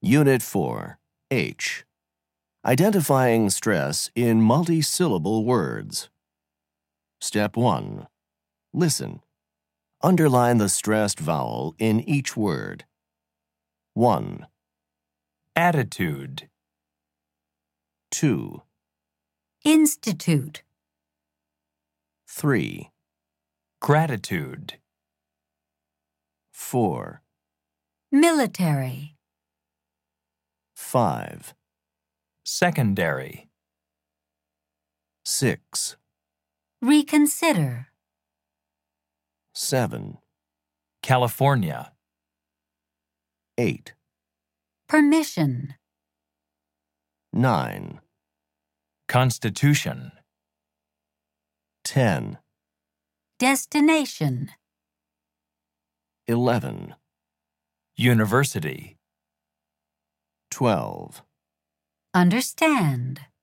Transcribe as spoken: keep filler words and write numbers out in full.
Unit four, H. Identifying stress in multi-syllable words. Step one. Listen. Underline the stressed vowel in each word. one. Attitude. two. Institute. three. Gratitude. four. Military. five. Secondary. six. Reconsider. seven. California. eight. Permission. nine. Constitution. ten. Destination. eleven. University. twelve. Understand.